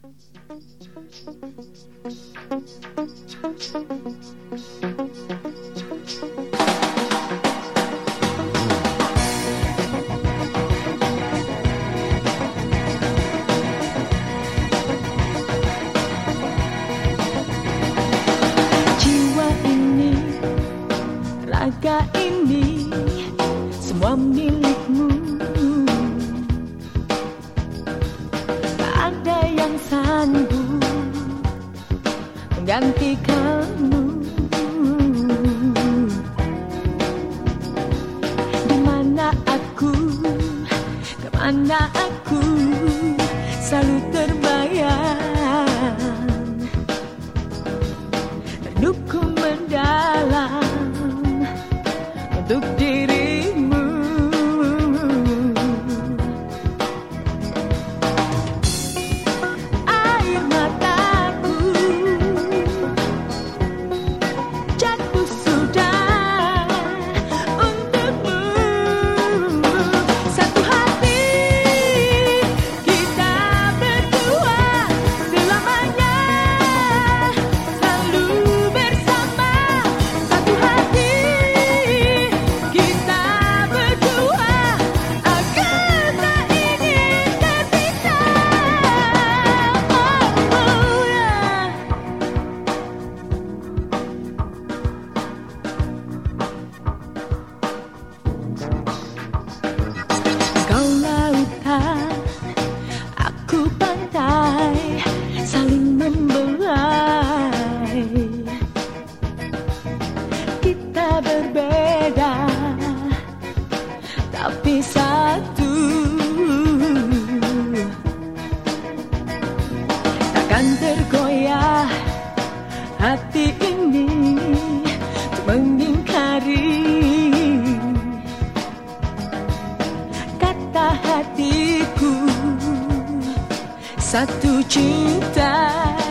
Jiwa ini, raga ini, semua milikmu. Tak ada yang sanggup menggantikanmu. Di mana aku, kemana aku, selalu terbayang. Rinduku mendalam untuk dirimu. Air mataku jatuh sudah untukmu. Satu hati kita berdua selamanya, selalu bersama. Satu hati kita berdua agar tak ingin terpisah. Oh, yeah. Kau lautan, aku pantai, saling membelai. Kita berbeda, tapi satu. Takkan tergoyah hati ini untuk mengingkari kata hatiku, satu cinta.